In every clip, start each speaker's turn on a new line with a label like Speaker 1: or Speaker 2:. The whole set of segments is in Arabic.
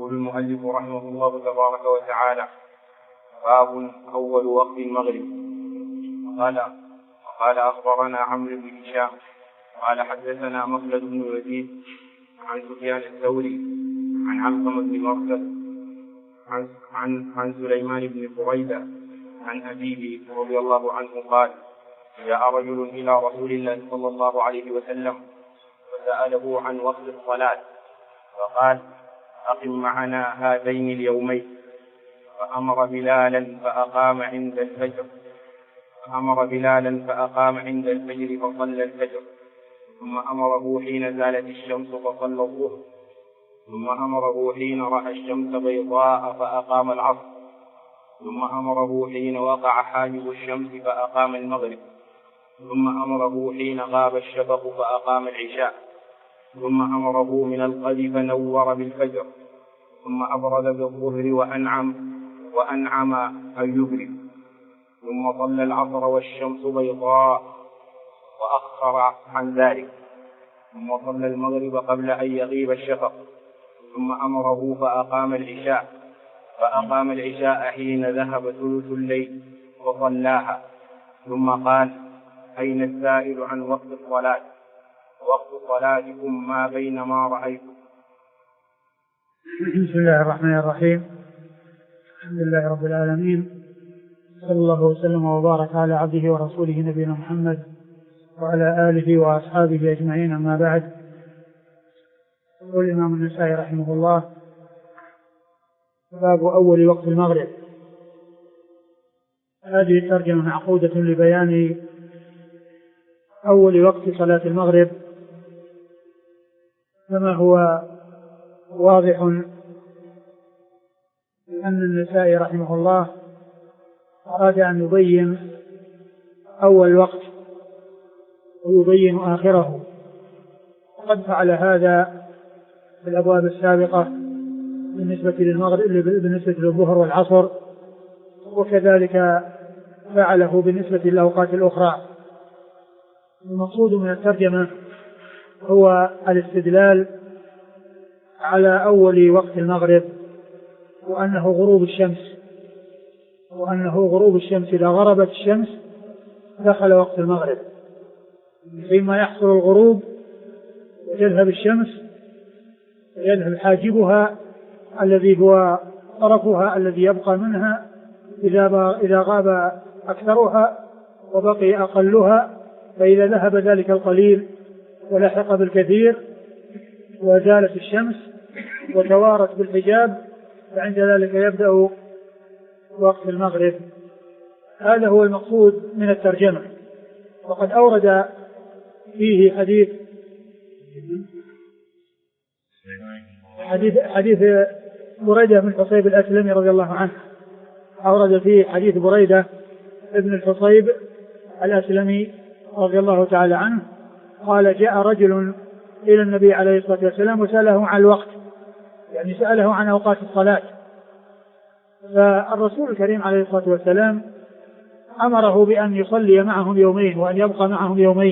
Speaker 1: يقول المؤلف رحمه الله تبارك وتعالى: باب أول وقت المغرب. قال أخبرنا عمرو بن هشام قال حدثنا مخلد بن يزيد عن سفيان الثوري عن علقمة بن مرثد عن سليمان بن بريدة عن أبيه رضي الله عنه قال: جاء رجل إلى رسول الله صلى الله عليه وسلم وسأله عن وقت الصلاة فقال: أقم معنا هذين اليومين. فأمر بلالا فأقام عند الفجر فصلى الفجر، ثم أمره حين زالت الشمس فصلى الظهر، ثم أمره حين رأى الشمس بيضاء فأقام العصر، ثم أمره حين وقع حاجب الشمس فأقام المغرب، ثم أمره حين غاب الشفق فأقام العشاء، ثم أمره من الغد فنور بالفجر، ثم أبرد بالظهر وأنعم أن يبرد، ثم صلى العصر والشمس بيضاء وأخر عن ذلك، ثم صلى المغرب قبل أن يغيب الشفق، ثم أمره فأقام العشاء حين ذهب ثلث الليل وصلاها، ثم قال: أين السائل عن وقت الصلاة؟ وقت صلاتكم ما بين ما رأيتم.
Speaker 2: بسم الله الرحمن الرحيم. الحمد لله رب العالمين، صلى الله وسلم وبارك على عبده ورسوله نبينا محمد وعلى آله وأصحابه أجمعين، أما بعد. يقول الإمام النسائي رحمه الله: باب أول وقت المغرب. هذه الترجمة معقودة لبيان أول وقت صلاة المغرب، كما هو واضح أن النسائي رحمه الله أراد أن يبين أول وقت ويبين آخره، وقد فعل هذا في الأبواب السابقة بالنسبة للظهر والعصر، وكذلك فعله بالنسبة للأوقات الأخرى. المقصود من الترجمة هو الاستدلال على أول وقت المغرب، وأنه غروب الشمس إذا غربت الشمس دخل وقت المغرب، فيما يحصل الغروب وتذهب الشمس ويذهب حاجبها الذي هو طرفها الذي يبقى منها إذا غاب أكثرها وبقي أقلها، فإذا ذهب ذلك القليل ولحق بالكثير وزالت الشمس وتوارت بالحجاب، فعند ذلك يبدأ وقت المغرب. هذا هو المقصود من الترجمة. وقد أورد فيه حديث بريدة بن الحصيب الأسلمي رضي الله عنه، أورد فيه حديث بريدة بن الحصيب الأسلمي رضي الله تعالى عنه قال: جاء رجل إلى النبي عليه الصلاة والسلام وسأله عن الوقت، يعني سأله عن أوقات الصلاة، فالرسول الكريم عليه الصلاة والسلام أمره بأن يصلي معهم يومين وأن يبقى معهم يومين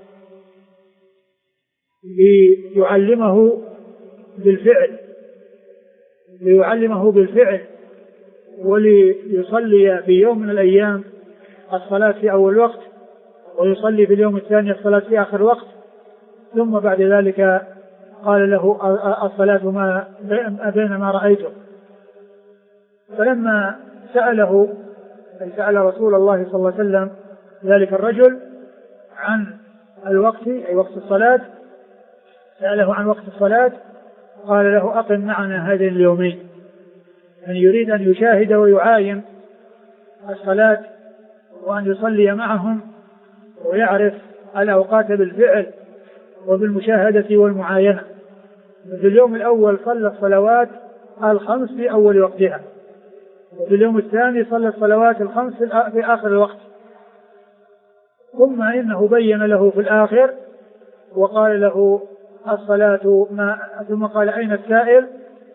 Speaker 2: ليعلمه بالفعل وليصلي في يوم من الأيام الصلاة في أول وقت، ويصلي في اليوم الثاني الصلاة في آخر وقت، ثم بعد ذلك قال له: الصلاة ما بين ما رأيته. فلما سأل رسول الله صلى الله عليه وسلم ذلك الرجل عن الوقت، أي وقت الصلاة، سأله عن وقت الصلاة، قال له: أقم معنا هذين اليومين، يعني يريد أن يشاهد ويعاين الصلاة وأن يصلي معهم ويعرف الأوقات بالفعل وبالمشاهدة والمعاينة. في اليوم الأول صلى الصلوات الخمس في أول وقتها، وفي اليوم الثاني صلى الصلوات الخمس في آخر الوقت، ثم إنه بين له في الآخر وقال له: الصلاة ما، ثم قال: أين السائل؟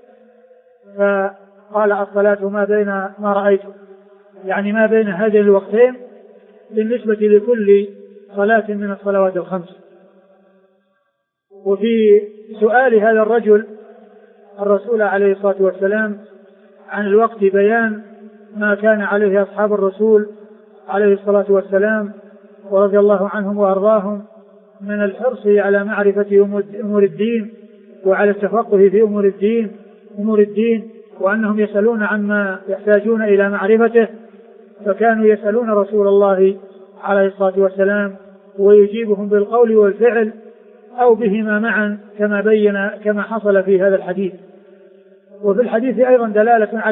Speaker 2: فقال: الصلاة ما بين ما رأيته، يعني ما بين هذين الوقتين بالنسبة لكل صلاة من الصلوات الخمس. وفي سؤال هذا الرجل الرسول عليه الصلاة والسلام عن الوقت بيان ما كان عليه أصحاب الرسول عليه الصلاة والسلام ورضي الله عنهم وأرضاهم من الحرص على معرفة أمور الدين وعلى التفقه في أمور الدين وأنهم يسألون عما يحتاجون إلى معرفته، فكانوا يسألون رسول الله عليه الصلاة والسلام ويجيبهم بالقول والفعل أو بهما معا كما حصل في هذا الحديث. وفي الحديث أيضا دلالة على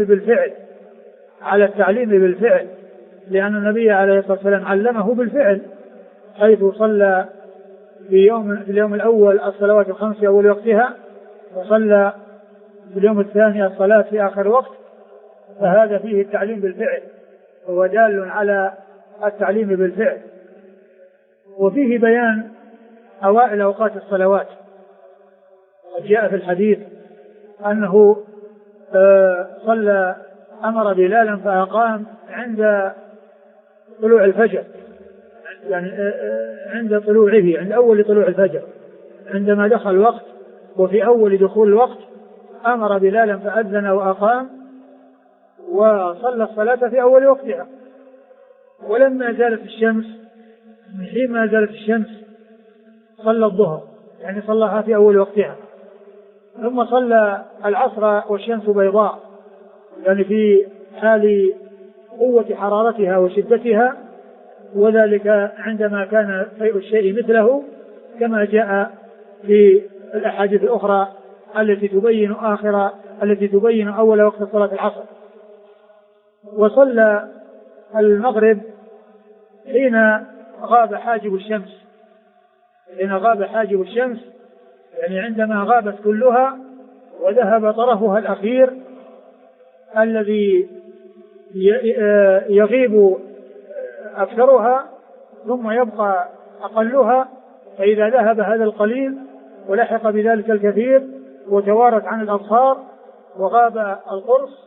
Speaker 2: التعليم بالفعل لأن النبي عليه الصلاة والسلام علمه بالفعل، حيث صلى في اليوم الأول الصلوات الخمس في أول وقتها، وصلى في اليوم الثاني الصلاة في آخر وقت، فهذا فيه التعليم بالفعل، هو دال على التعليم بالفعل. وفيه بيان أوائل أوقات الصلوات، جاء في الحديث أنه أمر بلالا فأقام عند طلوع الفجر، يعني عند أول طلوع الفجر، عندما دخل الوقت وفي أول دخول الوقت أمر بلالا فأذن وأقام وصلى الصلاة في أول وقتها. ولما زالت الشمس، من حين ما زالت الشمس صلى الظهر، يعني صلىها في أول وقتها، ثم صلى العصر والشمس بيضاء، يعني في حال قوة حرارتها وشدتها، وذلك عندما كان شيء الشيء مثله، كما جاء في الأحاديث الأخرى التي تبين أول وقت صلاة العصر. وصلى المغرب حين غاب حاجب الشمس، يعني عندما غابت كلها وذهب طرفها الأخير الذي يغيب أكثرها ثم يبقى أقلها، فإذا ذهب هذا القليل ولحق بذلك الكثير وتوارت عن الأبصار وغاب القرص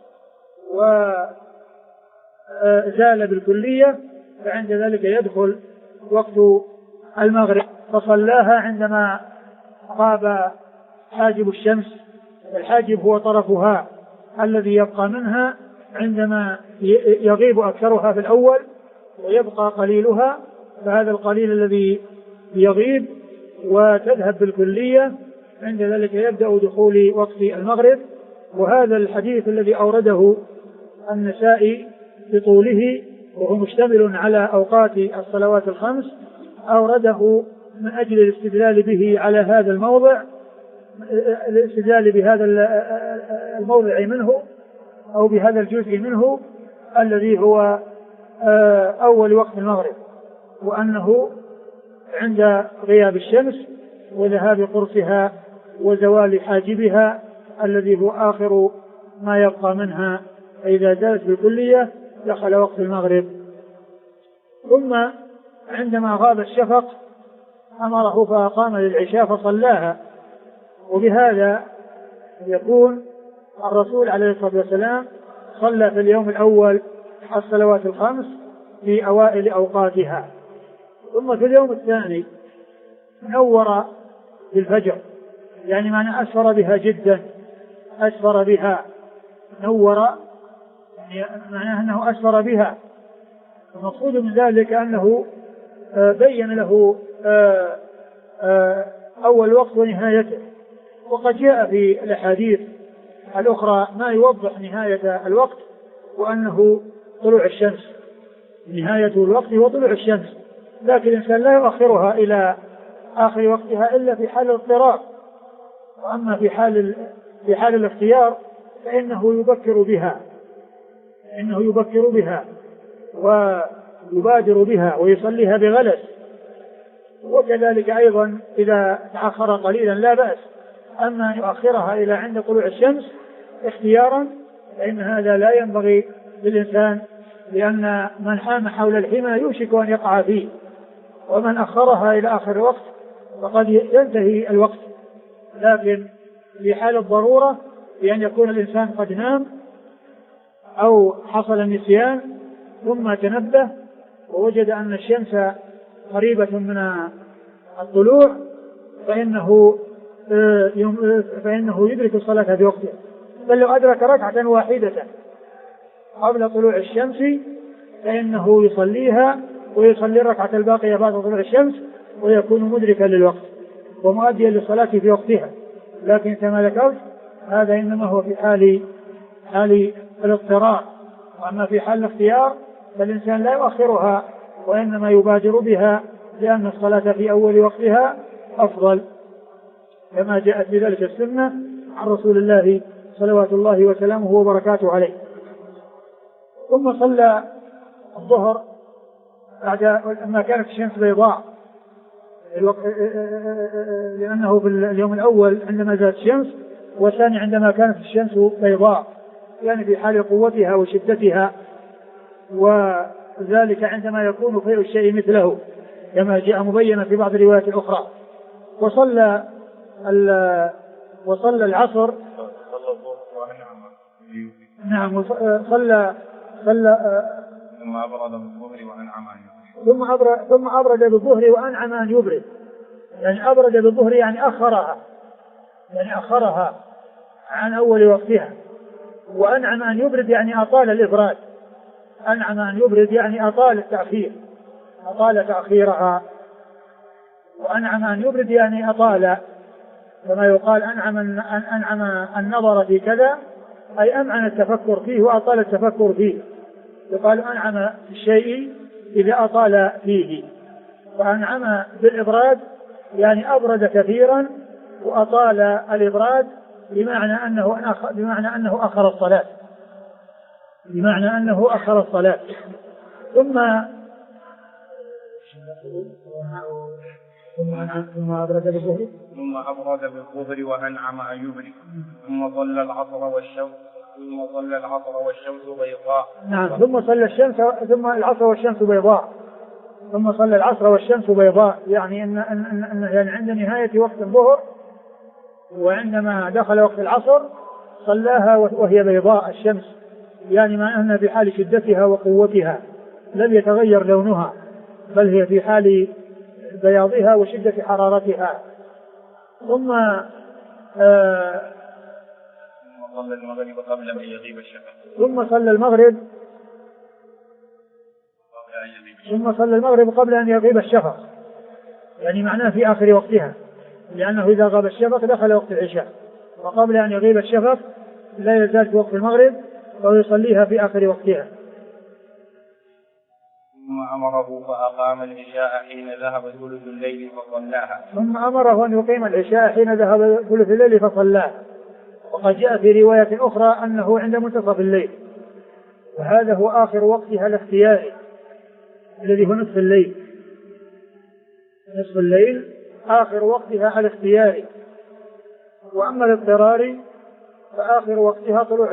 Speaker 2: وزال بالكلية، فعند ذلك يدخل وقت المغرب، فصلاها عندما غاب حاجب الشمس. الحاجب هو طرفها الذي يبقى منها عندما يغيب أكثرها في الأول ويبقى قليلها، فهذا القليل الذي يغيب وتذهب بالكلية، عند ذلك يبدأ دخول وقت المغرب. وهذا الحديث الذي أورده النسائي بطوله وهو مشتمل على أوقات الصلوات الخمس، أورده من أجل الاستدلال به على هذا الموضع، الاستدلال بهذا الموضع منه أو بهذا الجزء منه الذي هو أول وقت المغرب، وأنه عند غياب الشمس وذهاب قرصها وزوال حاجبها الذي هو آخر ما يبقى منها، فإذا زالت بالكلية دخل وقت المغرب. ثم عندما غاب الشفق أمره فأقام للعشاء فصلاها. وبهذا يكون الرسول عليه الصلاة والسلام صلى في اليوم الأول الصلوات الخمس في أوائل أوقاتها، ثم في اليوم الثاني نور بالفجر، يعني معنى أسفر بها جدا، أسفر بها، نور يعني معناه أنه أسفر بها. المقصود من ذلك أنه بين له أول وقت ونهايته. وقد جاء في الأحاديث الأخرى ما يوضح نهاية الوقت، وأنه طلوع الشمس، نهاية الوقت هو طلوع الشمس، لكن الإنسان لا يؤخرها إلى آخر وقتها إلا في حال الاضطرار. وأما في حال الاختيار فإنه يبكر بها ويبادر بها ويصليها بغلس. وكذلك أيضا إذا تأخر قليلا لا بأس، أما أن يؤخرها إلى عند طلوع الشمس اختيارا فإن هذا لا ينبغي للإنسان، لأن من حام حول الحمى يوشك أن يقع فيه، ومن أخرها إلى آخر الوقت فقد ينتهي الوقت. لكن في حال الضرورة بأن يكون الإنسان قد نام أو حصل النسيان ثم تنبه ووجد أن الشمس قريبة من الطلوع، فإنه فإنه يدرك الصلاة في وقتها، بل لو أدرك ركعة واحدة قبل طلوع الشمس فإنه يصليها ويصلي الركعة الباقية بعد طلوع الشمس ويكون مدركا للوقت ومؤديا للصلاة في وقتها. لكن كما ذكرت هذا إنما هو في حال الاضطرار، وأما في حال الاختيار فالإنسان لا يؤخرها وإنما يبادر بها لأن الصلاة في أول وقتها أفضل، كما جاءت بذلك السنة عن رسول الله صلوات الله وسلامه وبركاته عليه. ثم صلى الظهر بعد ما كانت الشمس بيضاء، لأنه في اليوم الأول عندما زالت الشمس، والثاني عندما كانت الشمس بيضاء يعني في حال قوتها وشدتها، وذلك عندما يكون خير الشيء مثله كما جاء مبينا في بعض الروايات الأخرى. وصلى العصر. نعم صلى ثم أبرد بالظهر وأنعم أن يبرد، يعني أبرد بالظهر يعني أخرها عن أول وقتها، وأنعم أن يبرد يعني أطال الإبراد، أنعم أن يبرد يعني أطال التأخير، أطال تأخيرها، وأنعم أن يبرد يعني أطال، كما يقال أنعم النظر في كذا أي أمعن التفكر فيه وأطال التفكر فيه، يقال أنعم في الشيء إذا أطال فيه، وأنعم بالإبراد يعني أبرد كثيرا وأطال الإبراد بمعنى أنه أخر الصلاة، ثم أبرد بالظهر
Speaker 1: وأنعم أن يبرد، ثم صلى العصر والشمس بيضاء.
Speaker 2: نعم ثم صلى العصر والشمس بيضاء، يعني أن يعني عند نهاية وقت الظهر وعندما دخل وقت العصر صلاها وهي بيضاء الشمس، يعني ما أنها في حال شدتها وقوتها لم يتغير لونها، بل هي في حال بياضها وشدة حرارتها. ثم
Speaker 1: صلى المغرب قبل أن يغيب الشفق.
Speaker 2: ثم صلى المغرب قبل أن يغيب الشفق، يعني معناه في آخر وقتها، لأنه إذا غاب الشفق دخل وقت العشاء، وقبل أن يغيب الشفق لا يزال في وقت المغرب ويصليها في آخر وقتها.
Speaker 1: ثم أمره فأقام العشاء حين ذهب ثلث الليل فصلاها.
Speaker 2: ثم أمره أن يقيم العشاء حين ذهب ثلث الليل فصلاها، وقد جاء في رواية أخرى أنه عند منتصف الليل، وهذا هو آخر وقتها الاختياري الذي هو نصف الليل آخر وقتها الاختياري. وأما الاضطراري فآخر وقتها طلوع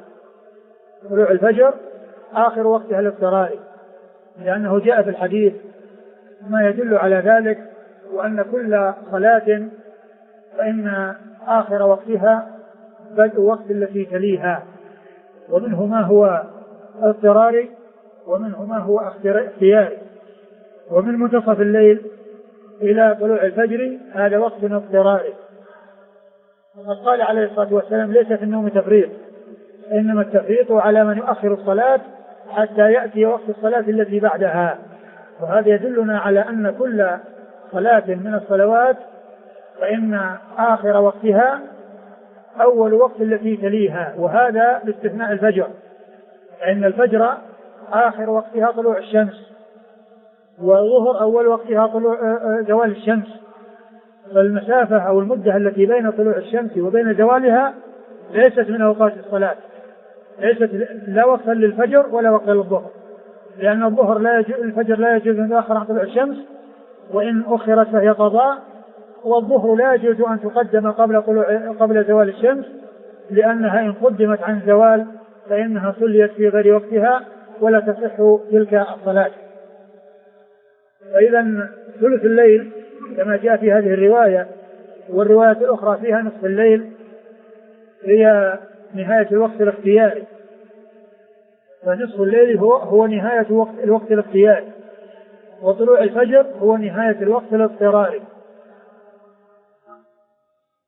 Speaker 2: الفجر آخر وقتها الاضطراري، لأنه جاء في الحديث ما يدل على ذلك، وأن كل صلاة فإن آخر وقتها بدء وقت التي تليها، ومنه ما هو اضطراري ومنه ما هو اختياري. ومن منتصف الليل إلى طلوع الفجر هذا وقت اضطراري، وقد قال عليه الصلاة والسلام ليس في النوم تفريط، إنما التفريط على من يؤخر الصلاة حتى يأتي وقت الصلاة التي بعدها. وهذا يدلنا على أن كل صلاة من الصلوات فإن آخر وقتها أول وقت التي تليها، وهذا باستثناء الفجر، فإن الفجر آخر وقتها طلوع الشمس، والظهر أول وقتها طلوع زوال الشمس، فالمسافة أو المدة التي بين طلوع الشمس وبين زوالها ليست من أوقات الصلاة، ليست لا وقتا للفجر ولا وقتا للظهر، لأن الفجر لا يجوز أن يؤخر عن طلوع الشمس، وإن أخرت فهي قضاء، والظهر لا يجوز أن تقدم قبل زوال الشمس، لأنها إن قدمت عن زوال فإنها صليت في غير وقتها ولا تصح تلك الصلاة. فإذا ثلث الليل كما جاء في هذه الرواية، والرواية الأخرى فيها نصف الليل، هي نهاية الوقت الاختياري، فنصف الليل هو نهاية الوقت الاختياري، وطلوع الفجر هو نهاية الوقت الاضطراري.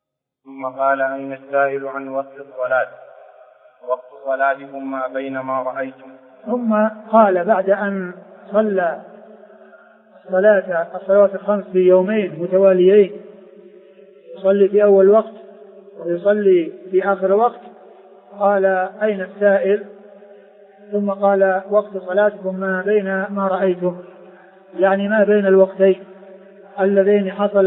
Speaker 1: ثم قال أين السائل عن وقت الصلاة؟ وقت صلاتكم ما بين ما رأيتم.
Speaker 2: ثم قال بعد أن صلى الصلوات الخمس في يومين متواليين، يصلي في أول وقت ويصلي في آخر وقت، قال أين السائل؟ ثم قال وقت صلاتكم ما بين ما رأيتم، يعني ما بين الوقتين اللذين حصل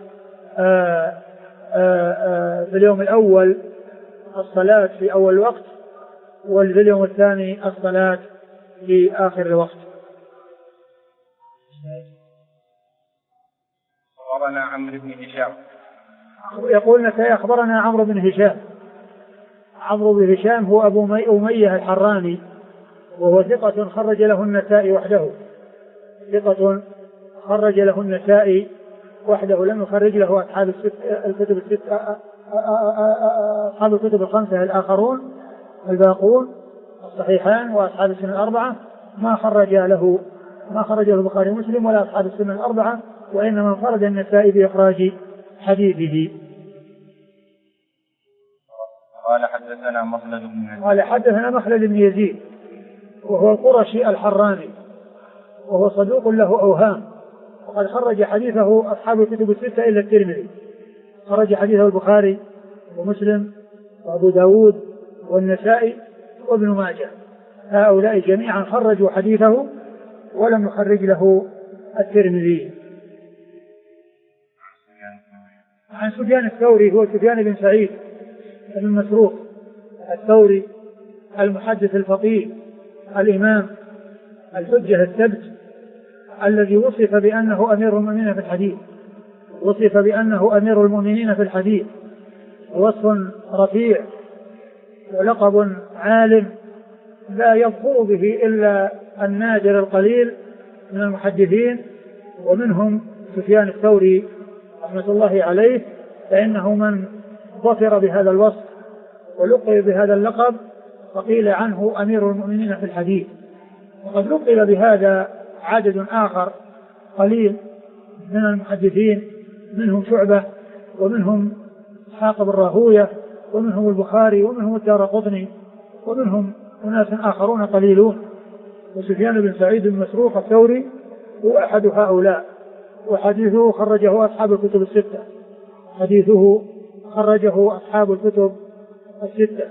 Speaker 2: في اليوم الأول الصلاة في أول وقت، وفي اليوم الثاني الصلاة في آخر الوقت.
Speaker 1: أخبرنا عمرو بن هشام.
Speaker 2: يقول نسائي أخبرنا عمرو بن هشام. عمرو بن هشام هو أبو أمية الحراني، وهو ثقة خرج له النسائي وحده، ثقة خرج له النسائي وحده، لم يخرج له أصحاب الكتب الخمسة الآخرون الباقون الصحيحان وأصحاب السنن الأربعة ما خرج له البخاري ومسلم ولا أصحاب السنن الأربعة، وإنما انفرد النسائي بإخراج حديثه.
Speaker 1: قال حدثنا
Speaker 2: مخلد بن يزيد وهو القرشي الحراني، وهو صدوق له أوهام، وقد خرج حديثه أصحاب الكتب الستة إلا الترمذي، خرج حديثه البخاري ومسلم وأبو داود والنسائي وابن ماجه، هؤلاء جميعا خرجوا حديثه ولم يخرج له الترمذي. عن سفيان الثوري هو سفيان بن سعيد بن مسروق الثوري المحدث الفقيه الإمام الحجة الثبت الذي وصف بأنه أمير المؤمنين في الحديث، وصف رفيع ولقب عالم لا يظفر به إلا النادر القليل من المحدثين، ومنهم سفيان الثوري رحمة الله عليه، فإنه من ظفر بهذا الوصف ولقب بهذا اللقب فقيل عنه أمير المؤمنين في الحديث. وقد لقب بهذا عدد آخر قليل من المحدثين، منهم شعبة ومنهم إسحاق بن راهوية ومنهم البخاري ومنهم الدارقطني ومنهم أناس آخرون قليلون، وسفيان بن سعيد بن مسروق الثوري هو أحد هؤلاء، وحديثه خرجه أصحاب الكتب الستة.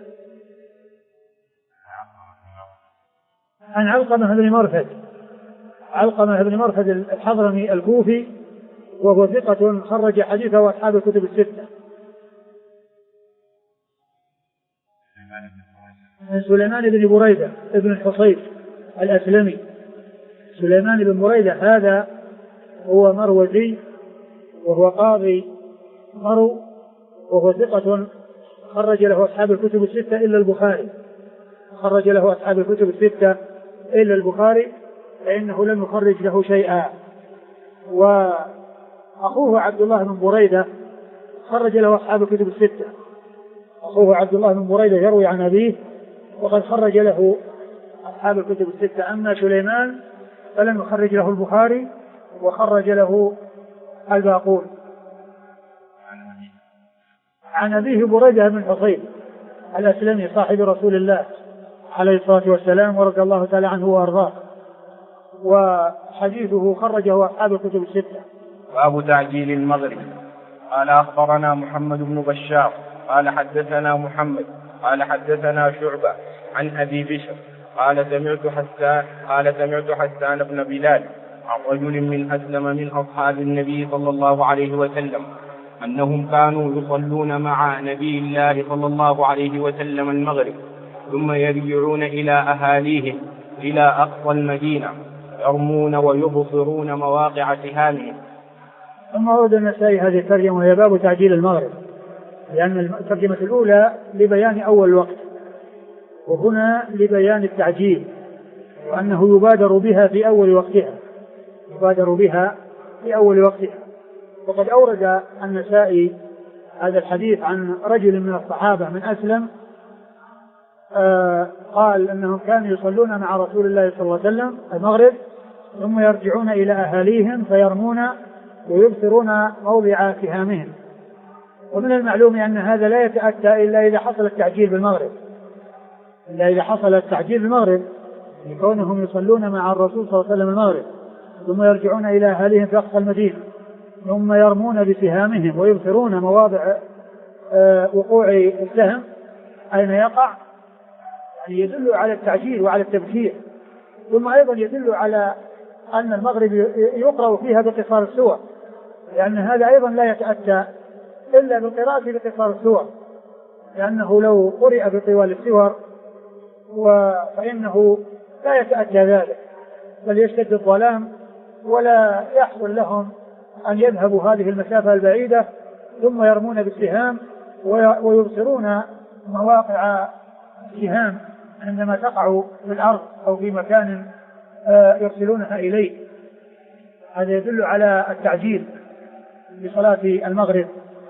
Speaker 2: عن علقمة بن مرثد الحضرمي الكوفي، وهو ثقة خرج حديثه أصحاب الكتب الستة. عن سليمان بن بريدة ابن الحصير الأسلمي. سليمان بن بريدة هذا هو مروزي، وهو قاضي مرو، وهو ثقة خرج له أصحاب الكتب الستة إلا البخاري، فإنه لم يخرج له شيئا. وأخوه عبد الله بن بريدة خرج له أصحاب الكتب الستة، يروي عن أبيه وقد خرج له أصحاب الكتب الستة. أما سليمان فلم يخرج له البخاري وخرج له الباقون. عن أبيه بريدة بن حصيب الأسلمي صاحب رسول الله عليه الصلاة والسلام ورضي الله تعالى عنه وأرضاه، وحديثه خرجه أصحاب الكتب الستة.
Speaker 1: باب تعجيل المغرب. قال أخبرنا محمد بن بشار قال حدثنا محمد قال حدثنا شعبة عن أبي بشر قال سمعت حسان بن بلال عن رجل من أسلم من أصحاب النبي صلى الله عليه وسلم أنهم كانوا يصلون مع نبي الله صلى الله عليه وسلم المغرب، ثم يرجعون إلى أهاليهم إلى أقصى المدينة يرمون ويبصرون مواقع سهامهم.
Speaker 2: ثم ورد النسائي هذه الترجمة وهي باب تعجيل المغرب، لأن الترجمة الأولى لبيان أول الوقت، وهنا لبيان التعجيل، وأنه يبادر بها في أول وقتها. وقد أورد النسائي هذا الحديث عن رجل من الصحابة من أسلم، قال أنهم كانوا يصلون مع رسول الله صلى الله عليه وسلم المغرب، ثم يرجعون إلى أهاليهم فيرمون ويبصرون موضع سهامهم. ومن المعلوم أن هذا لا يتأتى إلا إذا حصل التعجيل بالمغرب، إلا إذا حصل التعجيل بالمغرب، لكونهم يصلون مع الرسول صلى الله عليه وسلم المغرب ثم يرجعون إلى أهاليهم في أقصى المدينة ثم يرمون بسهامهم ويبصرون مواضع وقوع السهم أين يقع، يعني يدل على التعجيل وعلى التبكير. ثم أيضا يدل على أن المغرب يقرأ فيها بقصار السور، لأن هذا أيضا لا يتأتى إلا بالقراءة بقصار السور، لأنه لو قرئ بطوال السور فإنه لا يتأتى ذلك، بل يشتد الظلام ولا يحصل لهم أن يذهبوا هذه المسافة البعيدة ثم يرمون بالسهام ويبصرون مواقع السهام عندما تقع في الأرض أو في مكان يرسلونها إليه. هذا يدل على التعجيل بصلاة المغرب،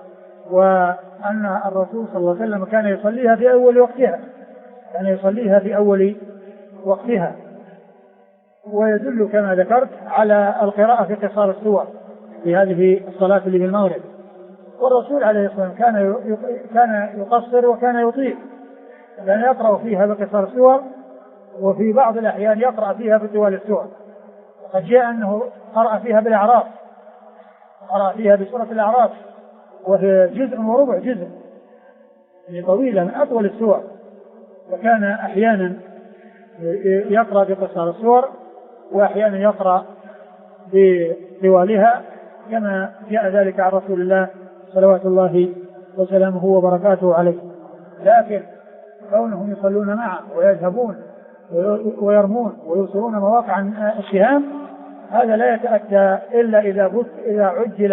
Speaker 2: وأن الرسول صلى الله عليه وسلم كان يصليها في أول وقتها، كان يصليها في أول وقتها. ويدل كما ذكرت على القراءة في قصار السور في هذه الصلاة اللي بالمغرب. والرسول عليه الصلاة والسلام كان يقصر وكان يطيل، كان يقرأ فيها بقصار السور وفي بعض الأحيان يقرأ فيها بطوال السور. قد جاء أنه قرأ فيها بالأعراف، قرأ فيها بسورة الأعراف وهي جزء وربع جزء، يعني طويلة من أطول السور، وكان أحيانا يقرأ بقصار السور وأحيانا يقرأ بطوالها كما جاء ذلك عن رسول الله صلوات الله وسلامه وبركاته عليه. لكن كونهم يصلون معه ويذهبون ويرمون ويوصلون مواقع السهام هذا لا يتأتى إلا إذا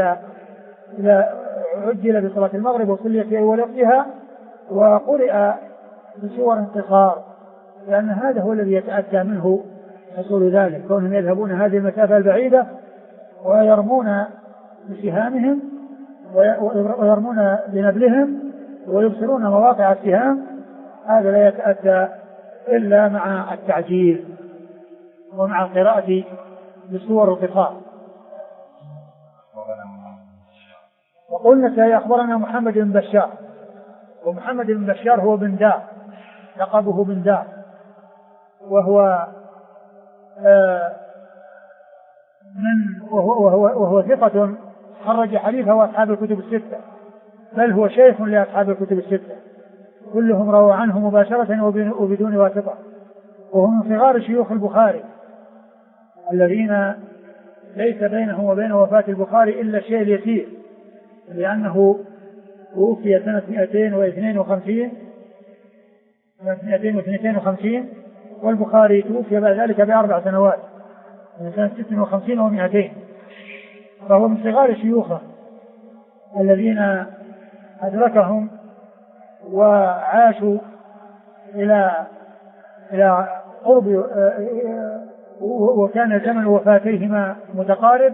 Speaker 2: عجل بصلاة المغرب وصليت في أول وقتها وقرئ بصور انتصار، لأن هذا هو الذي يتأتى منه حصول ذلك، كونهم يذهبون هذه المسافة البعيدة ويرمون بسهامهم ويرمون بنبلهم ويبصرون مواقع السهام، هذا لا يتأتى إلا مع التعجيل ومع القراءة بصور القصار. وقلنا أخبرنا محمد بن بشار، ومحمد بن بشار هو بن دار، لقبه بن دار، وهو ثقة خرج حديثه أصحاب الكتب الستة، بل هو شيخ لأصحاب الكتب الستة، كلهم رووا عنه مباشرة وبدون واسطة، وهو من صغار شيوخ البخاري الذين ليس بينه وبين وفاة البخاري إلا الشيء اليسير، لأنه توفي سنة 252 والبخاري توفي بعد ذلك ب4 سنوات من سنة 56 و200، فهو من صغار شيوخه الذين أدركهم وعاشوا إلى قرب، وكان زمن وفاتيهما متقارب،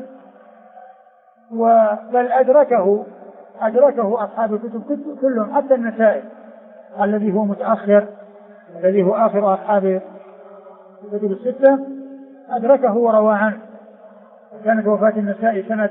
Speaker 2: بل أدركه أصحاب الكتب كلهم حتى النسائي الذي هو متأخر، الذي هو آخر أصحاب الكتب الستة، أدركه وروى عنه. كانت وفاة النسائي سنة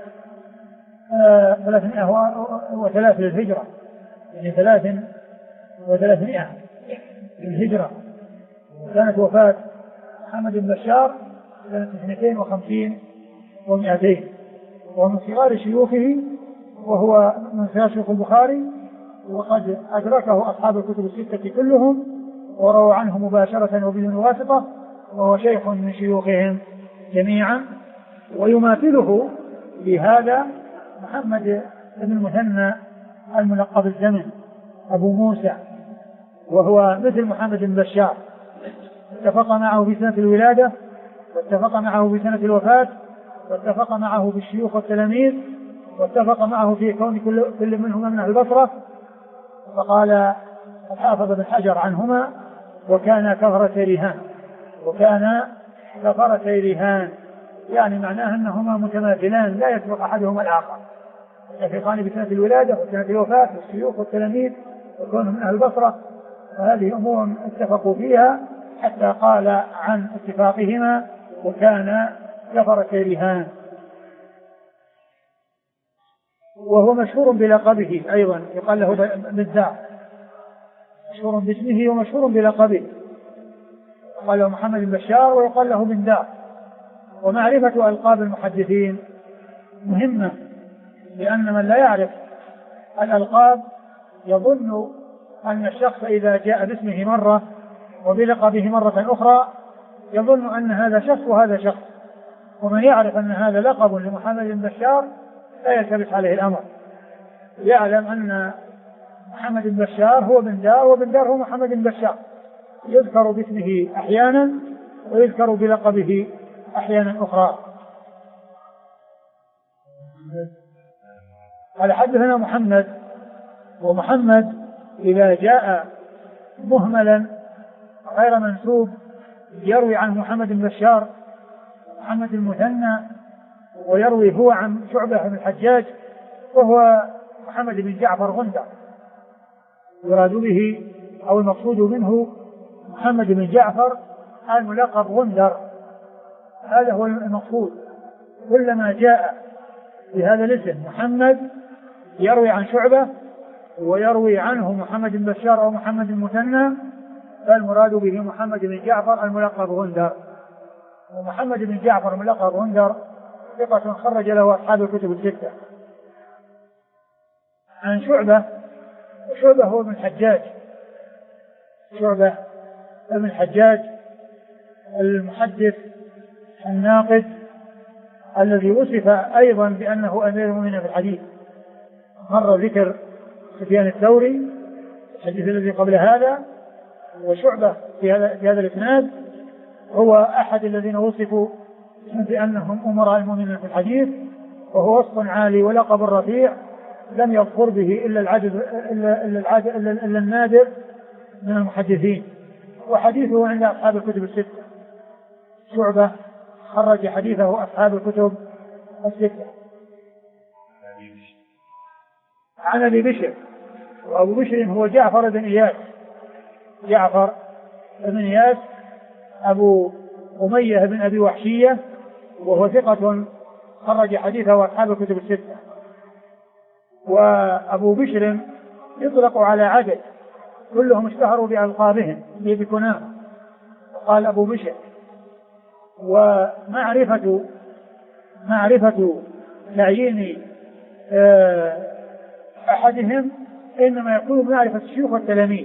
Speaker 2: 303 للهجرة، يعني 300 للهجرة. كانت وفاة محمد بن بشار سنة 52 و200، ومن صغار شيوخه، وهو من صغار شيوخ البخاري، وقد أدركه أصحاب الكتب الستة كلهم ورووا عنه مباشرة وبدون واسطة، وهو شيخ من شيوخهم جميعا. ويماثله بهذا محمد بن المثنى الملقب الزمن أبو موسى، وهو مثل محمد بن بشار، اتفق معه في سنة الولادة، واتفق معه في سنة الوفاة، واتفق معه في الشيوخ والتلاميذ، واتفق معه في كون كل منهما من البصرة. فقال الحافظ بن حجر عنهما: وكان كفرتي رهان، يعني معناه أنهما متماثلان لا يسبق أحدهما الآخر، يتفقان بسنة الولادة وسنة الوفاة والشيوخ والتلاميذ وكونهم من أهل البصرة، وهذه أمور اتفقوا فيها حتى قال عن اتفاقهما: وكان كفرتي رهان. وهو مشهور بلقبه أيضا، يقال له بندار، مشهور باسمه ومشهور بلقبه، قال له محمد بن بشار ويقال له بندار. ومعرفة ألقاب المحدثين مهمة، لأن من لا يعرف الألقاب يظن أن الشخص إذا جاء باسمه مرة وبلقبه مرة أخرى يظن أن هذا شخص وهذا شخص، ومن يعرف أن هذا لقب لمحمد بن بشار لا يلتبس عليه الأمر، يعلم أن محمد بن بشار هو بندار وبندار هو محمد بن بشار، يذكر باسمه أحيانا ويذكر بلقبه أحيانا أخرى. قال حدثنا محمد، ومحمد إذا جاء مهملا غير منسوب يروي عن محمد بن بشار محمد المثنى، ويروي هو عن شعبة بن الحجاج، وهو محمد بن جعفر غندر، يراد به أو المقصود منه محمد بن جعفر الملقب غندر، هذا هو المقصود. كلما جاء بهذا الاسم محمد يروي عن شعبة ويروي عنه محمد بن بشار أو محمد المثنى فالمراد به محمد بن جعفر الملقب غندر. ومحمد بن جعفر الملقب غندر ثقة خرج له أصحاب الكتب الستة. عن شعبة، شعبة هو ابن الحجاج، شعبة ابن الحجاج المحدث الناقد الذي وصف أيضا بأنه أمير المؤمنين في الحديث. مر ذكر سفيان الثوري الحديث الذي قبل هذا، وشعبة في هذا الإسناد هو أحد الذين وصفوا بأنهم أمراء المؤمنين في الحديث، وهو وصف عالي ولقب رفيع لم يظفر به إلا النادر من المحدثين، وحديثه عند أصحاب الكتب الستة. شعبة خرج حديثه أصحاب الكتب الستة. عن أبي بشر، وأبو بشر هو جعفر بن إياس، جعفر بن إياس أبو أمية بن أبي وحشية، وهو ثقة خرج حديثه أصحاب الكتب الستة. وأبو بشر يطلق على عدد كلهم اشتهروا بألقابهم بكناهم، قال أبو بشر. ومعرفة تعيين أحدهم إنما يكون بمعرفة الشيوخ والتلاميذ.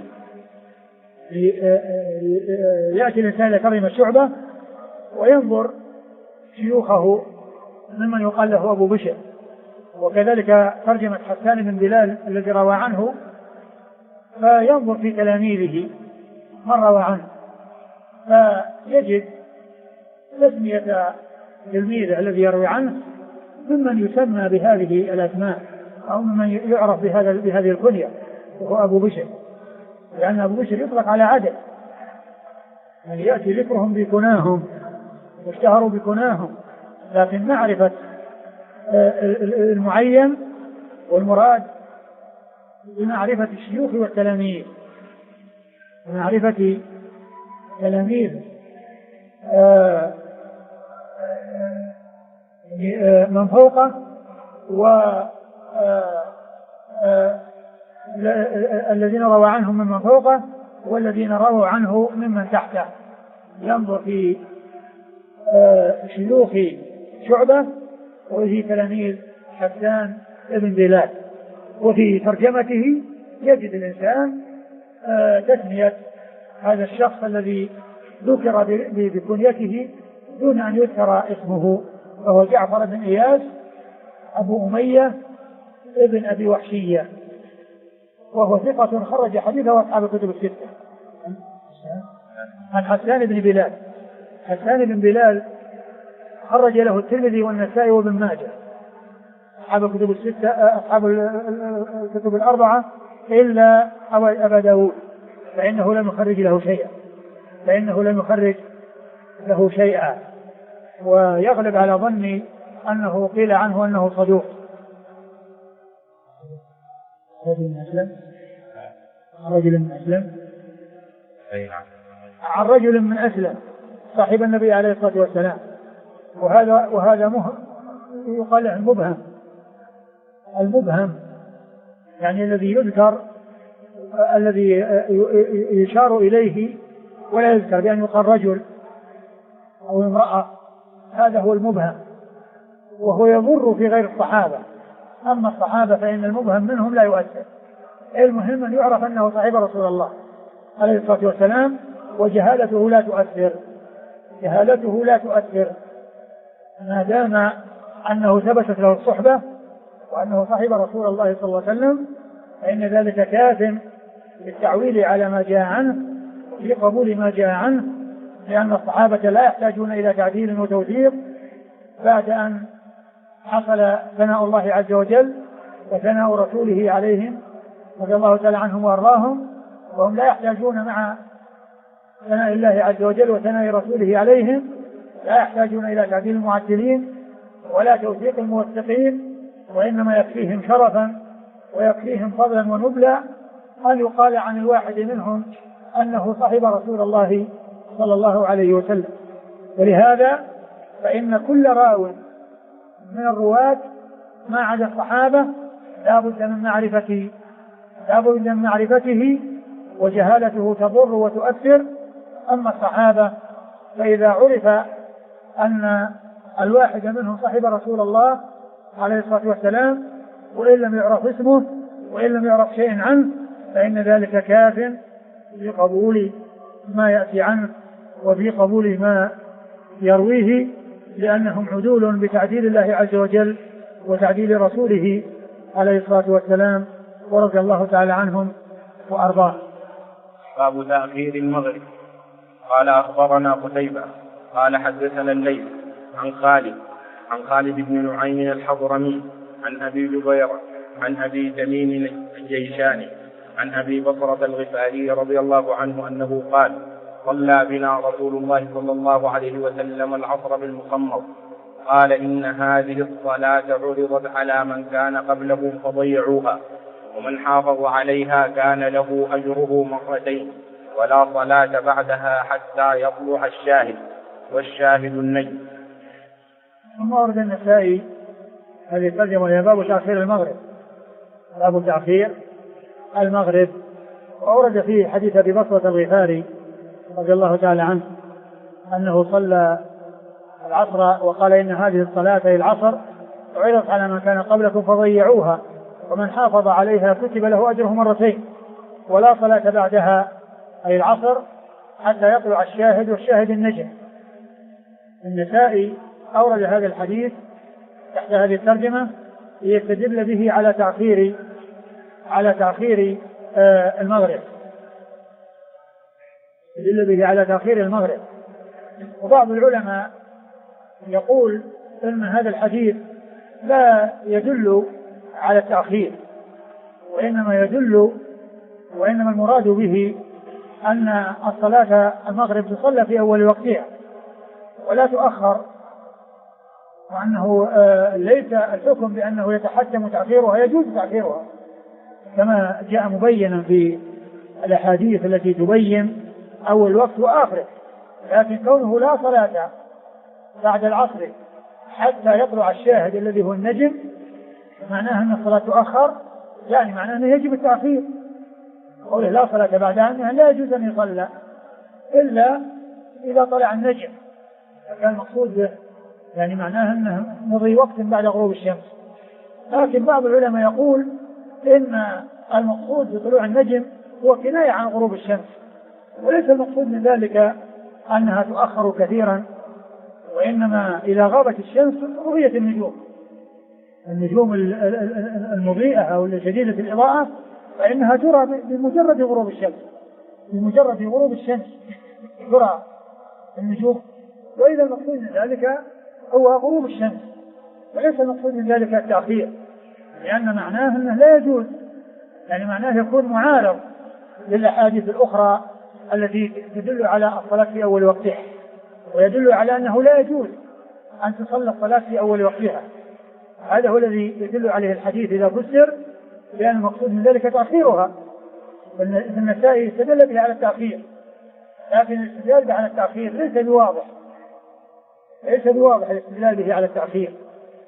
Speaker 2: يأتي الإنسان إلى كلمة شعبة وينظر شيوخه ممن يقال له أبو بشر، وكذلك ترجمة حسان بن بلال الذي روى عنه فينظر في تلاميذه من روى عنه، فيجد تسمية تلميذه الذي يروي عنه ممن يسمى بهذه الأسماء أو ممن يعرف بهذه الكنية، وهو أبو بشر، لأن أبو بشر يطلق على عدد، يعني يأتي ذكرهم بكناهم واشتهروا بكناهم، لكن معرفة المعين والمراد بمعرفة الشيوخ والتلاميذ، معرفة تلاميذ من فوقه الذين روى عنهم ممن فوقه والذين رووا عنه ممن تحته. ينظر في شيوخ شعبة وفي تلاميذ حسان بن بلال، وفي ترجمته يجد الإنسان تسمية هذا الشخص الذي ذكر بكنيته دون أن يذكر اسمه، وهو جعفر بن إياس أبو أمية ابن أبي وحشية، وهو ثقة خرج حديثه أصحاب الكتب الستة. عن حسان بن بلال، حسان بن بلال خرج له الترمذي والنسائي وابن ماجه، أصحاب الكتب الستة، أصحاب الكتب الأربعة إلا أبا داود، فإنه لم يخرج له شيئا، ويغلب على ظني أنه قيل عنه أنه صدوق. رجل من أسلم عن رجل من أسلم صاحب النبي عليه الصلاة والسلام، وهذا يقال له مبهم، المبهم، يعني الذي يذكر، الذي يشار إليه ولا يذكر، بأن يقال رجل أو امرأة، هذا هو المبهم، وهو يضر في غير الصحابة. أما الصحابة فإن المبهم منهم لا يؤثر، المهم أن يعرف أنه صاحب رسول الله عليه الصلاة والسلام، وجهالته لا تؤثر، جهالته لا تؤثر ما دام أنه ثبتت له الصحبة وأنه صاحب رسول الله صلى الله عليه وسلم، فإن ذلك كاف بالتعويل على ما جاء عنه وفي قبول ما جاء عنه، لأن الصحابة لا يحتاجون إلى تعديل وتوثيق بعد أن حصل ثناء الله عز وجل وثناء رسوله عليهم رضي الله تعالى عنهم وأرضاهم، وهم لا يحتاجون مع ثناء الله عز وجل وثناء رسوله عليهم، لا يحتاجون إلى تعديل المعدلين ولا توثيق الموثقين، وإنما يكفيهم شرفا ويكفيهم فضلا ونبلا أن يقال عن الواحد منهم أنه صاحب رسول الله صلى الله عليه وسلم. ولهذا فإن كل راو من الرواة ما عدا الصحابة لا بد من معرفته وجهالته تضر وتؤثر. أما الصحابة فإذا عرف أن الواحد منهم صاحب رسول الله عليه الصلاة والسلام وإن لم يعرف اسمه وإن لم يعرف شيء عنه، فإن ذلك كاف في قبول ما يأتي عنه وفي قبول ما يرويه، لأنهم عدول بتعديل الله عز وجل وتعديل رسوله عليه الصلاة والسلام، ورضي الله تعالى عنهم وأرضاه.
Speaker 1: باب تأخير المغرب. قال أخبرنا قتيبة قال حدثنا الليث عن خالد بن نعيم الحضرمي عن أبي جبير عن أبي تميم الجيشاني عن أبي بصرة الغفاري رضي الله عنه أنه قال: صلى بنا رسول الله صلى الله عليه وسلم العصر بالمخمر، قال: إن هذه الصلاة عرضت على من كان قبلهم فضيعوها، ومن حافظ عليها كان له أجره مرتين، ولا صلاة بعدها حتى يطلع الشاهد، والشاهد النجم.
Speaker 2: ثم ورد النسائي هذه الترجمة هي باب تأخير المغرب، باب تأخير المغرب. وأورد فيه حديث أبي بصرة الغفاري رضي الله تعالى عنه أنه صلى العصر وقال: إن هذه الصلاة هي العصر عرضت على من كان قبلكم فضيعوها، ومن حافظ عليها كتب له أجره مرتين، ولا صلاة بعدها أي العصر حتى يطلع الشاهد، والشاهد النجم. النسائي أورد هذا الحديث تحت هذه الترجمة ليستدل به على تأخير المغرب، يدل به على تأخير المغرب. وبعض العلماء يقول إن هذا الحديث لا يدل على التأخير، وإنما المراد به أن الصلاة المغرب تصلى في أول وقتها ولا تؤخر، وأنه ليس الحكم بأنه يتحتم تأخيرها، يجوز تأخيرها كما جاء مبينا في الأحاديث التي تبين أول وقت وآخره، لكن كونه لا صلاة بعد العصر حتى يطلع الشاهد الذي هو النجم معناه أن الصلاة تؤخر، يعني معناه أنه يجب التأخير. قوله لا صلاة بعدها أنها لا يجوز أن يصلى إلا إذا طلع النجم، كان المقصود به يعني معناه أنه مضي وقت بعد غروب الشمس. لكن بعض العلماء يقول إن المقصود بطلوع النجم هو كناية عن غروب الشمس، وليس المقصود من ذلك أنها تؤخر كثيرا، وإنما إذا غابت الشمس رؤية النجوم المضيئة أو شديدة الإضاءة فإنها ترى بمجرد غروب الشمس ترى النجوم، وإذا المقصود من ذلك هو غروب الشمس، وليس المقصود من ذلك التأخير، لأن معناه أنه لا يجوز، يعني معناه يكون معارض للأحاديث الأخرى التي تدل على الصلاة في أول وقتها، ويدل على أنه لا يجوز أن تصلى الصلاة في أول وقتها. هذا هو الذي يدل عليه الحديث إذا فسر، لأن المقصود من ذلك تأخيرها. النسائي استدل به على التأخير، لكن الاستدلال به على التأخير ليس بواضح الاستدلال به على التأخير،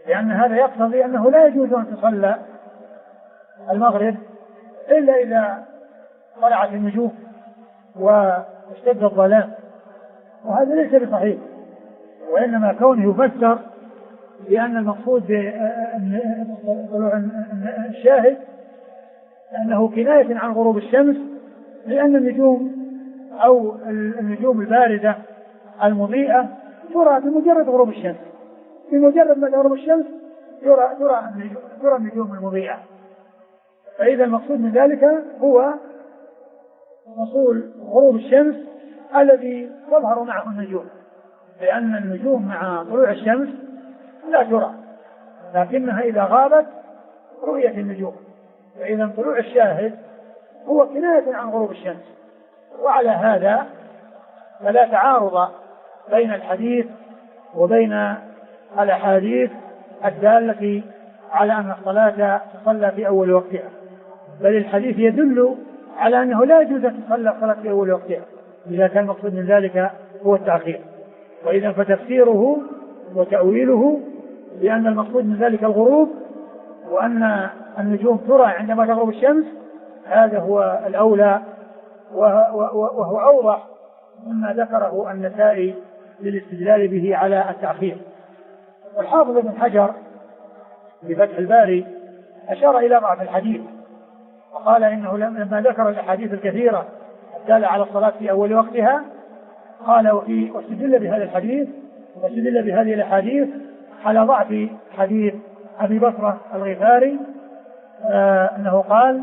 Speaker 2: لأن هذا يقتضي أنه لا يجوز أن تصلى المغرب إلا إذا طلعت النجوم واشتد الظلام، وهذا ليس بصحيح. وإنما كونه يفسر بأن المقصود بطلوع الشاهد أنه كناية عن غروب الشمس، لأن النجوم أو النجوم الباردة المضيئة ترى بمجرد غروب الشمس، بمجرد ما تغرب الشمس ترى النجوم المضيئة. فإذا المقصود من ذلك هو وصول غروب الشمس الذي تظهر معه النجوم، لأن النجوم مع طلوع الشمس لا ترى، لكنها إذا غابت رؤية النجوم. فإذا طلوع الشاهد هو كناية عن غروب الشمس. وعلى هذا فلا تعارض بين الحديث وبين الأحاديث الدالة على أن الصلاة تصلى في أول وقتها، بل الحديث يدل على أنه لا يجوز أن تصلى الصلاة في أول وقتها إذا كان المقصود من ذلك هو التأخير. وإذا فتفسيره وتأويله بأن المقصود من ذلك الغروب وأن النجوم ترى عندما تغرب الشمس، هذا هو الأولى وهو أوضح مما ذكره النسائي للاستدلال به على التأخير. والحافظ ابن حجر بفتح الباري أشار إلى ضعف الحديث وقال إنه لما ذكر الأحاديث الكثيرة الدالة على الصلاة في أول وقتها قال واستدل بهذا الحديث واستدل بهذه الأحاديث على ضعف حديث أبي بكر الغفاري أنه قال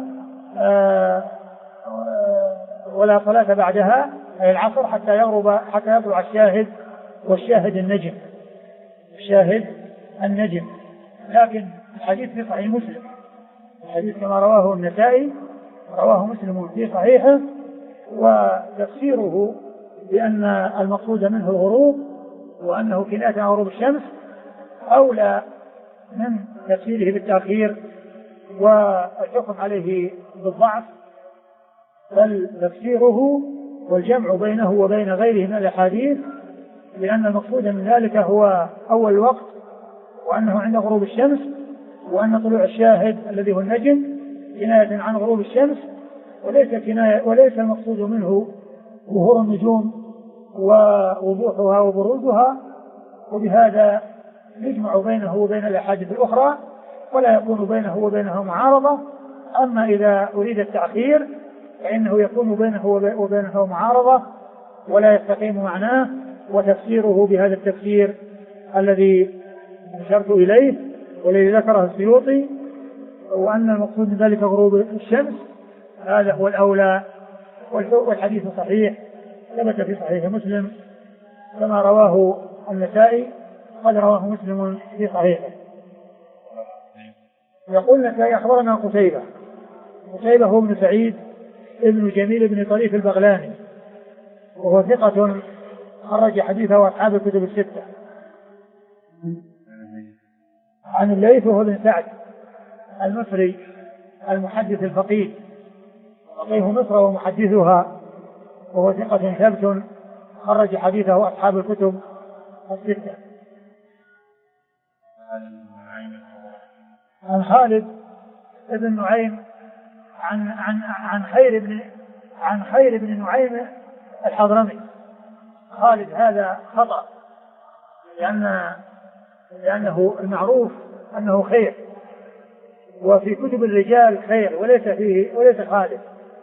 Speaker 2: ولا صلاة بعدها أي العصر حتى يطلع الشاهد، والشاهد النجم، الشاهد النجم. لكن الحديث في صحيح مسلم، الحديث كما رواه النسائي رواه مسلم في صحيحه، وتفسيره بأن المقصود منه الغروب وأنه كناية عن غروب الشمس أولى من تفسيره بالتأخير والحكم عليه بالضعف، بل تفسيره والجمع بينه وبين غيره من الأحاديث لأن المقصود من ذلك هو أول الوقت وأنه عند غروب الشمس، وأن طلوع الشاهد الذي هو النجم كناية عن غروب الشمس وليس المقصود منه ظهور النجوم ووضوحها وبروزها. وبهذا يجمع بينه وبين الأحاديث الأخرى ولا يكون بينه وبينها معارضة. أما إذا أريد التأخير فإنه يكون بينه وبينه معارضة ولا يستقيم معناه، وتفسيره بهذا التفسير الذي أشرت إليه والذي ذكره السيوطي وأن المقصود من ذلك غروب الشمس، هذا هو الأولى. والحديث صحيح ثبت في صحيح مسلم كما رواه النسائي قد رواه مسلم في صحيحه. يقول النسائي أخبرنا قتيبة هو ابن سعيد ابن جميل بن طريف البغلاني وهو ثقة خرج حديثه أصحاب الكتب الستة. عن الليث وهو ابن سعد المصري المحدث الفقيه فقيه مصر ومحدثها وهو ثقة ثبت خرج حديثه أصحاب الكتب الستة. عن خالد بن نعيم عن خير بن نعيم الحضرمي. خالد هذا خطأ لأنه المعروف أنه خير، وفي كتب الرجال خير وليس خالد،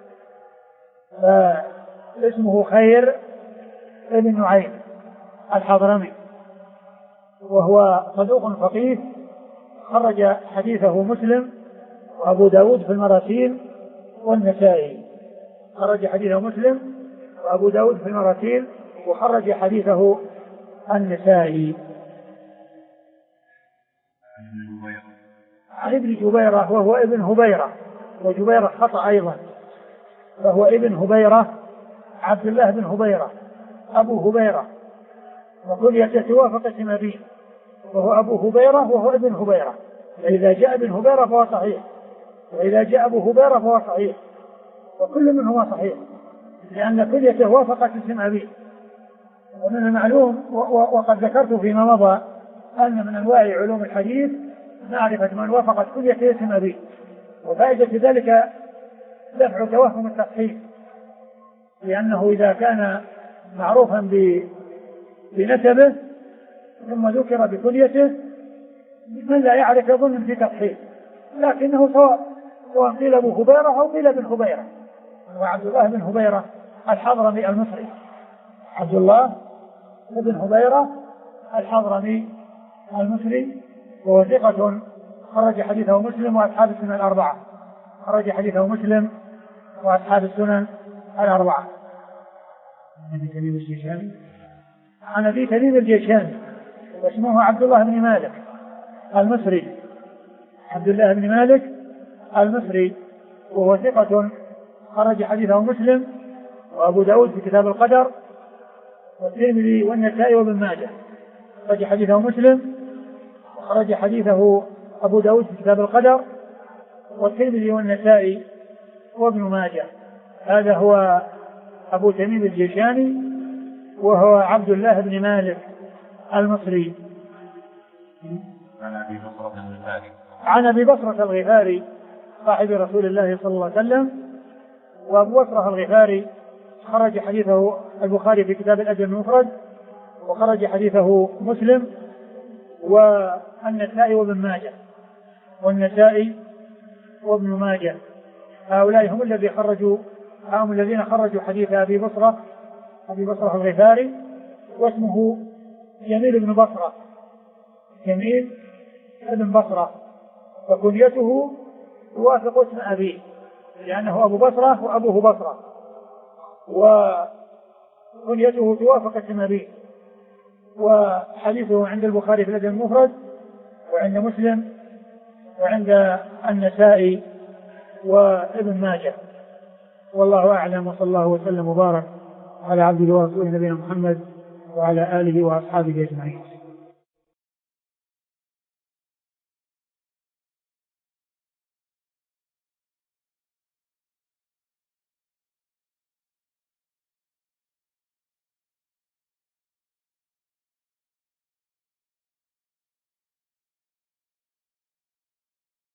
Speaker 2: فاسمه خير بن نعيم الحضرمي وهو صدوق فقيه خرج حديثه مسلم وأبو داود في المراسيل والنسائي. خرج حديثه مسلم وأبو داود في المراسيل وخرج حديثه النسائي. عن ابن جبيرة وهو ابن هبيرة، وجبيرة خطأ أيضا، فهو ابن هبيرة عبد الله بن هبيرة أبو هبيرة، وكليته توافق اسم أبيه وهو أبو هبيرة وهو ابن هبيرة، فإذا جاء ابن هبيرة فهو صحيح وإذا جاء أبو هبيرة فهو صحيح، وكل منهما صحيح لأن كليته وافقت اسم أبيه. ومن المعلوم وقد ذكرت فيما مضى أن من أنواع علوم الحديث معرفة من وافقت كنيته اسم أبيه، وفائدة ذلك دفع توهم التصحيح، لأنه إذا كان معروفا بنسبه ثم ذكر بكنيته من لا يعرف يظن في تصحيح، لكنه سواء قيل أبو هبيرة أو قيل بن هبيرة، وعبد الله بن هبيرة الحضرمي المصري، عبد الله بن هبيرة الحضرمي المصري، وهو ثقة خرج حديثه مسلم وأصحاب السنن الأربعة، خرج حديثه مسلم وأصحاب السنن الأربعة. عن أبي تميم الجيشاني واسمه عبد الله بن مالك المصري، عبد الله بن مالك المصري، وهو ثقة خرج حديثه مسلم وأبو داود في كتاب القدر والترمذي والنسائي وابن ماجه. خرج حديثه مسلم وخرج حديثه أبو داود في كتاب القدر والترمذي والنسائي وابن ماجه. هذا هو أبو تميم الجيشاني وهو عبد الله بن مالك المصري. عن أبي بصرة الغفاري صاحب رسول الله صلى الله عليه وسلم. وأبو بصرة الغفاري خرج حديثه البخاري في كتاب الأدب المفرد، وخرج حديثه مسلم والنسائي وابن ماجه، والنسائي وابن ماجه. هؤلاء هم الذين خرجوا حديث أبي بصرة الغفاري، واسمه جميل بن بصرة، جميل بن بصرة، فكنيته توافق اسم أبيه لأنه أبو بصرة وأبوه بصرة، وكنيته توافق اسم أبيه. وحديثه عند البخاري في الأدب المفرد وعند مسلم وعند النسائي وابن ماجه. والله أعلم، وصلى الله وسلم وبارك على عبده ورسوله نبينا محمد وعلى آله وأصحابه أجمعين.